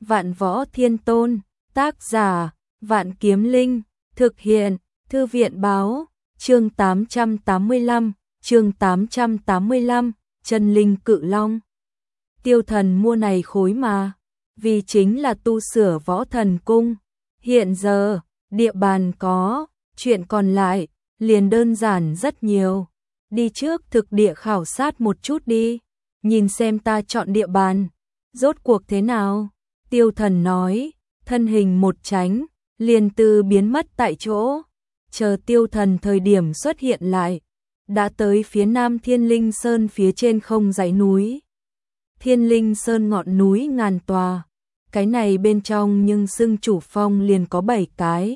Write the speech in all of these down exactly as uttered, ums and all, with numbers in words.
Vạn Võ Thiên Tôn, tác giả, Vạn Kiếm Linh, thực hiện, Thư viện báo, chương tám trăm tám mươi lăm, chương tám trăm tám mươi lăm, Chân Linh Cự Long. Tiêu Thần mua này khối mà, vì chính là tu sửa Võ Thần Cung. Hiện giờ, địa bàn có, chuyện còn lại, liền đơn giản rất nhiều. Đi trước thực địa khảo sát một chút đi, nhìn xem ta chọn địa bàn, rốt cuộc thế nào. Tiêu Thần nói, thân hình một tránh, liền từ biến mất tại chỗ. Chờ Tiêu Thần thời điểm xuất hiện lại, đã tới phía nam Thiên Linh Sơn phía trên không dãy núi. Thiên Linh Sơn ngọn núi ngàn tòa, cái này bên trong nhưng xưng chủ phong liền có bảy cái.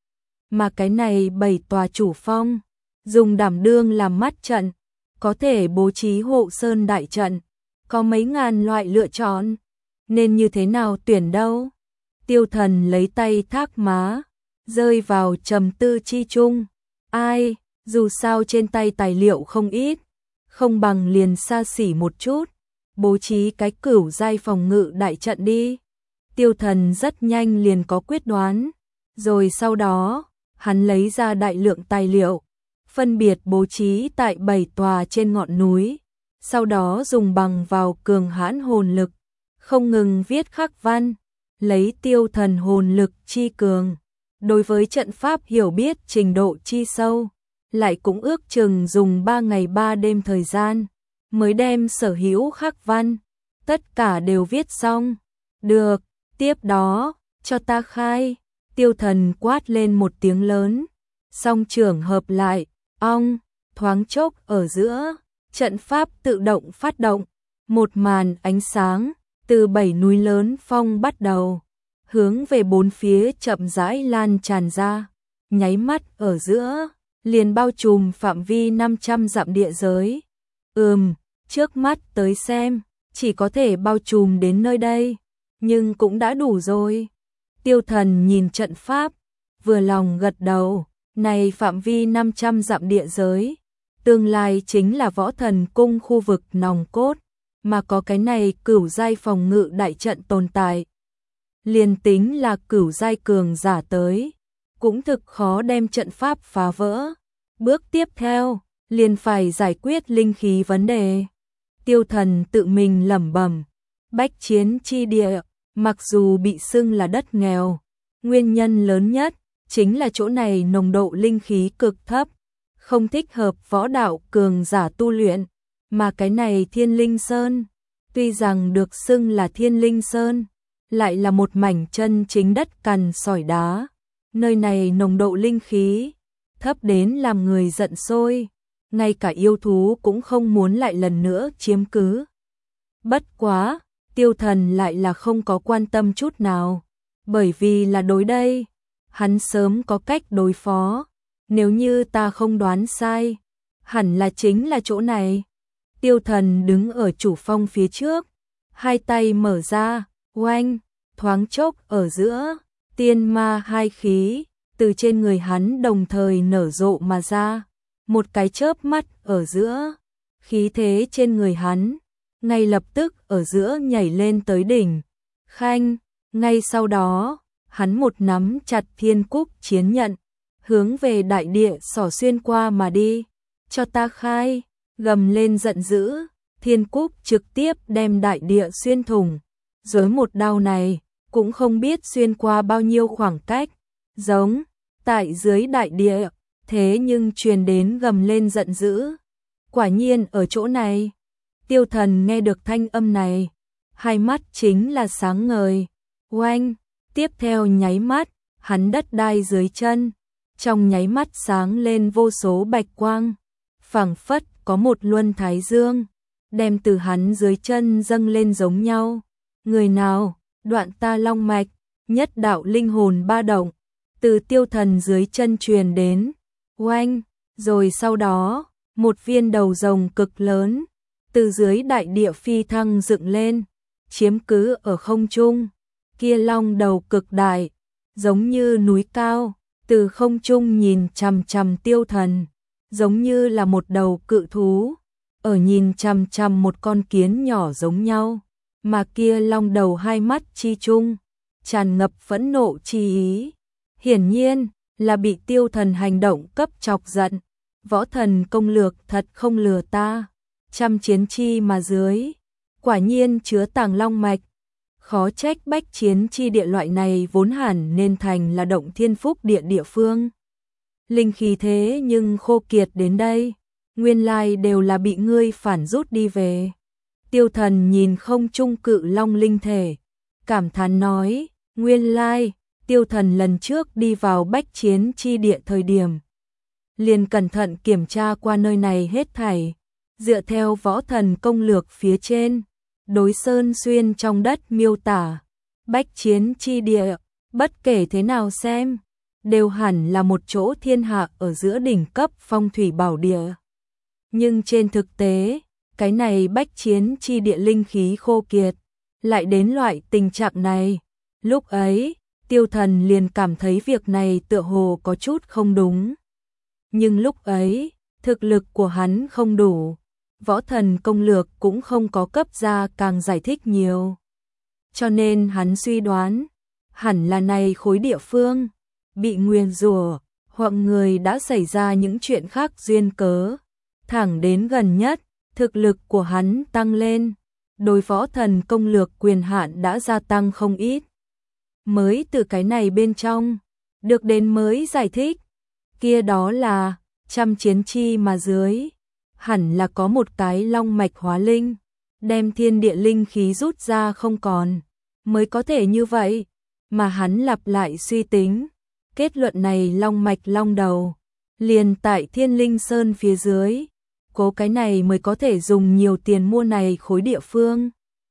Mà cái này bảy tòa chủ phong, dùng đảm đương làm mắt trận, có thể bố trí hộ sơn đại trận, có mấy ngàn loại lựa chọn, nên như thế nào tuyển đâu. Tiêu Thần lấy tay thác má, rơi vào trầm tư chi chung. Ai, dù sao trên tay tài liệu không ít, không bằng liền xa xỉ một chút, bố trí cái cửu giai phòng ngự đại trận đi. Tiêu Thần rất nhanh liền có quyết đoán, rồi sau đó, hắn lấy ra đại lượng tài liệu, phân biệt bố trí tại bảy tòa trên ngọn núi, sau đó dùng bằng vào cường hãn hồn lực, không ngừng viết khắc văn, lấy Tiêu Thần hồn lực chi cường, đối với trận pháp hiểu biết trình độ chi sâu, lại cũng ước chừng dùng ba ngày ba đêm thời gian, mới đem sở hữu khắc văn, tất cả đều viết xong. Được, tiếp đó, cho ta khai. Tiêu Thần quát lên một tiếng lớn, song trưởng hợp lại, ong, thoáng chốc ở giữa, trận pháp tự động phát động, một màn ánh sáng, từ bảy núi lớn phong bắt đầu, hướng về bốn phía chậm rãi lan tràn ra, nháy mắt ở giữa, liền bao trùm phạm vi năm trăm dặm địa giới. Ừm, trước mắt tới xem, chỉ có thể bao trùm đến nơi đây, nhưng cũng đã đủ rồi. Tiêu Thần nhìn trận pháp, vừa lòng gật đầu, này phạm vi năm trăm dặm địa giới, tương lai chính là Võ Thần Cung khu vực nòng cốt, mà có cái này cửu giai phòng ngự đại trận tồn tại. Liền tính là cửu giai cường giả tới, cũng thực khó đem trận pháp phá vỡ. Bước tiếp theo, liền phải giải quyết linh khí vấn đề. Tiêu Thần tự mình lẩm bẩm, bách chiến chi địa, mặc dù bị xưng là đất nghèo, nguyên nhân lớn nhất chính là chỗ này nồng độ linh khí cực thấp, không thích hợp võ đạo cường giả tu luyện, mà cái này Thiên Linh Sơn, tuy rằng được xưng là Thiên Linh Sơn, lại là một mảnh chân chính đất cằn sỏi đá. Nơi này nồng độ linh khí thấp đến làm người giận sôi, ngay cả yêu thú cũng không muốn lại lần nữa chiếm cứ. Bất quá, Tiêu Thần lại là không có quan tâm chút nào, bởi vì là đối đây, hắn sớm có cách đối phó, nếu như ta không đoán sai, hẳn là chính là chỗ này. Tiêu Thần đứng ở chủ phong phía trước, hai tay mở ra, oanh, thoáng chốc ở giữa, tiên ma hai khí, từ trên người hắn đồng thời nở rộ mà ra, một cái chớp mắt ở giữa, khí thế trên người hắn, ngay lập tức ở giữa nhảy lên tới đỉnh. Khanh, ngay sau đó, hắn một nắm chặt thiên cúc chiến nhận, hướng về đại địa xỏ xuyên qua mà đi. Cho ta khai, gầm lên giận dữ, thiên cúc trực tiếp đem đại địa xuyên thủng. Với một đao này, cũng không biết xuyên qua bao nhiêu khoảng cách, giống, tại dưới đại địa, thế nhưng truyền đến gầm lên giận dữ. Quả nhiên ở chỗ này. Tiêu Thần nghe được thanh âm này, hai mắt chính là sáng ngời. Oanh, tiếp theo nháy mắt, hắn đất đai dưới chân, trong nháy mắt sáng lên vô số bạch quang, phảng phất có một luân thái dương, đem từ hắn dưới chân dâng lên giống nhau. Người nào, đoạn ta long mạch, nhất đạo linh hồn ba động, từ Tiêu Thần dưới chân truyền đến. Oanh, rồi sau đó, một viên đầu rồng cực lớn, từ dưới đại địa phi thăng dựng lên, chiếm cứ ở không trung. Kia long đầu cực đại, giống như núi cao, từ không trung nhìn chằm chằm Tiêu Thần, giống như là một đầu cự thú, ở nhìn chằm chằm một con kiến nhỏ giống nhau. mà kia long đầu hai mắt chi chung, tràn ngập phẫn nộ chi ý. Hiển nhiên là bị Tiêu Thần hành động cấp chọc giận. Võ thần công lược thật không lừa ta, trăm chiến chi mà dưới, quả nhiên chứa tàng long mạch. Khó trách bách chiến chi địa loại này vốn hẳn nên thành là động thiên phúc địa địa phương. Linh khí thế nhưng khô kiệt đến đây, nguyên lai đều là bị ngươi phản rút đi về. Tiêu Thần nhìn không trung cự long linh thể, cảm thán nói, nguyên lai, Tiêu Thần lần trước đi vào bách chiến chi địa thời điểm, liền cẩn thận kiểm tra qua nơi này hết thảy, dựa theo võ thần công lược phía trên, đối sơn xuyên trong đất miêu tả, bách chiến chi địa, bất kể thế nào xem, đều hẳn là một chỗ thiên hạ ở giữa đỉnh cấp phong thủy bảo địa. Nhưng trên thực tế, cái này bách chiến chi địa linh khí khô kiệt, lại đến loại tình trạng này. Lúc ấy, Tiêu Thần liền cảm thấy việc này tựa hồ có chút không đúng. Nhưng lúc ấy, thực lực của hắn không đủ, võ thần công lược cũng không có cấp ra càng giải thích nhiều. Cho nên hắn suy đoán, hẳn là này khối địa phương, bị nguyền rủa, hoặc người đã xảy ra những chuyện khác duyên cớ. Thẳng đến gần nhất, thực lực của hắn tăng lên, đối võ thần công lược quyền hạn đã gia tăng không ít. Mới từ cái này bên trong, được đến mới giải thích, kia đó là, trăm chiến chi mà dưới, hẳn là có một cái long mạch hóa linh, đem thiên địa linh khí rút ra không còn, mới có thể như vậy, mà hắn lặp lại suy tính, kết luận này long mạch long đầu, liền tại Thiên Linh Sơn phía dưới, cố cái này mới có thể dùng nhiều tiền mua này khối địa phương.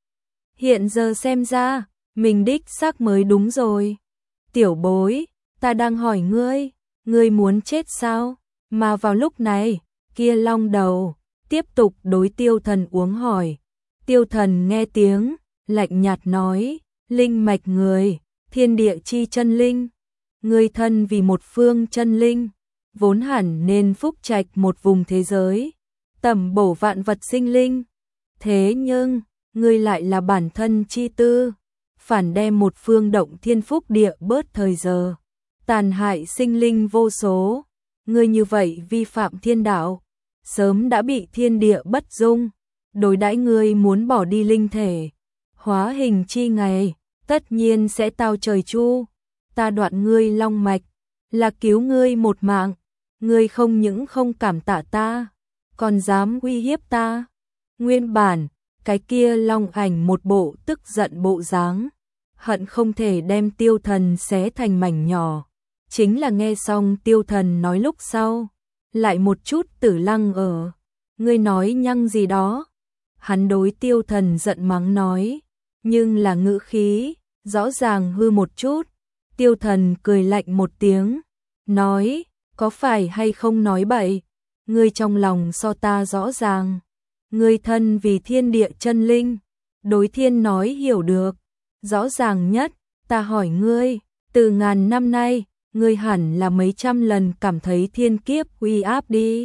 Hiện giờ xem ra, mình đích xác mới đúng rồi. Tiểu bối, ta đang hỏi ngươi, ngươi muốn chết sao? Mà vào lúc này, kia long đầu, tiếp tục đối Tiêu Thần uống hỏi. Tiêu Thần nghe tiếng, lạnh nhạt nói, linh mạch người, thiên địa chi chân linh. Ngươi thân vì một phương chân linh, vốn hẳn nên phúc trạch một vùng thế giới, tầm bổ vạn vật sinh linh. Thế nhưng, ngươi lại là bản thân chi tư, phản đem một phương động thiên phúc địa bớt thời giờ, tàn hại sinh linh vô số. Ngươi như vậy vi phạm thiên đạo, sớm đã bị thiên địa bất dung, đối đãi ngươi muốn bỏ đi linh thể, hóa hình chi ngày, tất nhiên sẽ tao trời chu. Ta đoạn ngươi long mạch, là cứu ngươi một mạng, ngươi không những không cảm tạ ta, còn dám uy hiếp ta. Nguyên bản, cái kia long ảnh một bộ tức giận bộ dáng, hận không thể đem Tiêu Thần xé thành mảnh nhỏ. Chính là nghe xong Tiêu Thần nói lúc sau, lại một chút tử lăng ở, ngươi nói nhăng gì đó. Hắn đối Tiêu Thần giận mắng nói, nhưng là ngữ khí, rõ ràng hư một chút. Tiêu Thần cười lạnh một tiếng, nói, có phải hay không nói bậy, ngươi trong lòng so ta rõ ràng. Ngươi thân vì thiên địa chân linh, đối thiên nói hiểu được, rõ ràng nhất, ta hỏi ngươi, từ ngàn năm nay, ngươi hẳn là mấy trăm lần cảm thấy thiên kiếp uy áp đi.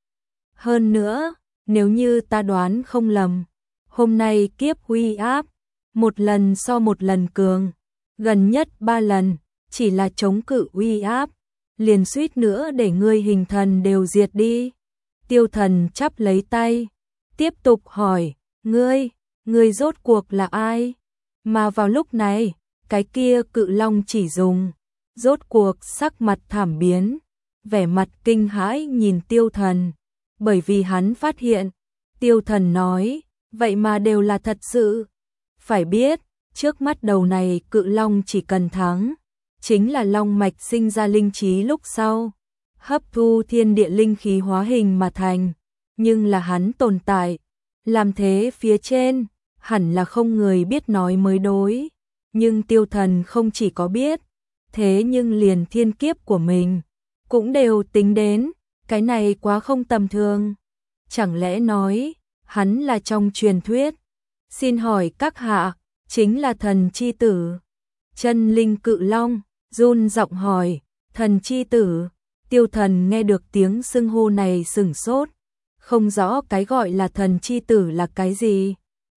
Hơn nữa, nếu như ta đoán không lầm, hôm nay kiếp uy áp, một lần so một lần cường, gần nhất ba lần, chỉ là chống cự uy áp, liền suýt nữa để ngươi hình thần đều diệt đi. Tiêu Thần chắp lấy tay, tiếp tục hỏi, ngươi, ngươi rốt cuộc là ai? Mà vào lúc này, cái kia cự long chỉ dùng, rốt cuộc sắc mặt thảm biến, vẻ mặt kinh hãi nhìn Tiêu Thần, bởi vì hắn phát hiện, Tiêu Thần nói, vậy mà đều là thật sự. Phải biết, trước mắt đầu này cự long chỉ cần thắng, chính là long mạch sinh ra linh trí lúc sau, hấp thu thiên địa linh khí hóa hình mà thành, nhưng là hắn tồn tại, làm thế phía trên, hẳn là không người biết nói mới đối, nhưng Tiêu Thần không chỉ có biết, thế nhưng liền thiên kiếp của mình, cũng đều tính đến, cái này quá không tầm thường. Chẳng lẽ nói, hắn là trong truyền thuyết, xin hỏi các hạ, chính là thần chi tử. Chân linh cự long, run giọng hỏi, thần chi tử. Tiêu Thần nghe được tiếng xưng hô này sửng sốt, không rõ cái gọi là thần chi tử là cái gì.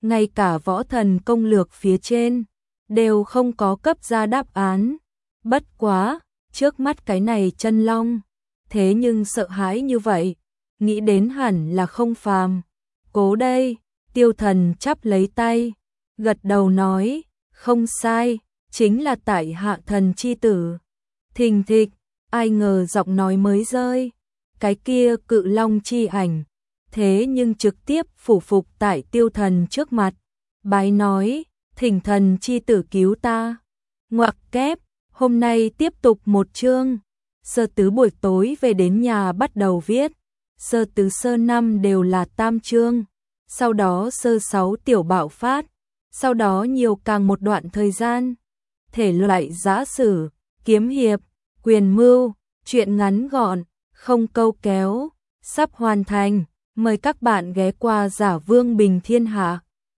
ngay cả võ thần công lược phía trên đều không có cấp ra đáp án. Bất quá, trước mắt cái này chân long, thế nhưng sợ hãi như vậy, nghĩ đến hẳn là không phàm. Cố đây, Tiêu Thần chắp lấy tay, gật đầu nói, không sai, chính là tại hạ thần chi tử. Thình thịch, ai ngờ giọng nói mới rơi, cái kia cự long chi ảnh, thế nhưng trực tiếp phủ phục tại Tiêu Thần trước mặt, bái nói, thỉnh thần chi tử cứu ta. Ngoặc kép, hôm nay tiếp tục một chương. Sơ tứ buổi tối về đến nhà bắt đầu viết, sơ tứ sơ năm đều là tam chương, sau đó sơ sáu tiểu bạo phát, sau đó nhiều càng một đoạn thời gian. Thể loại giã sử, kiếm hiệp, quyền mưu, truyện ngắn gọn, không câu kéo, sắp hoàn thành, mời các bạn ghé qua Giả Vương Bình Thiên Hạ.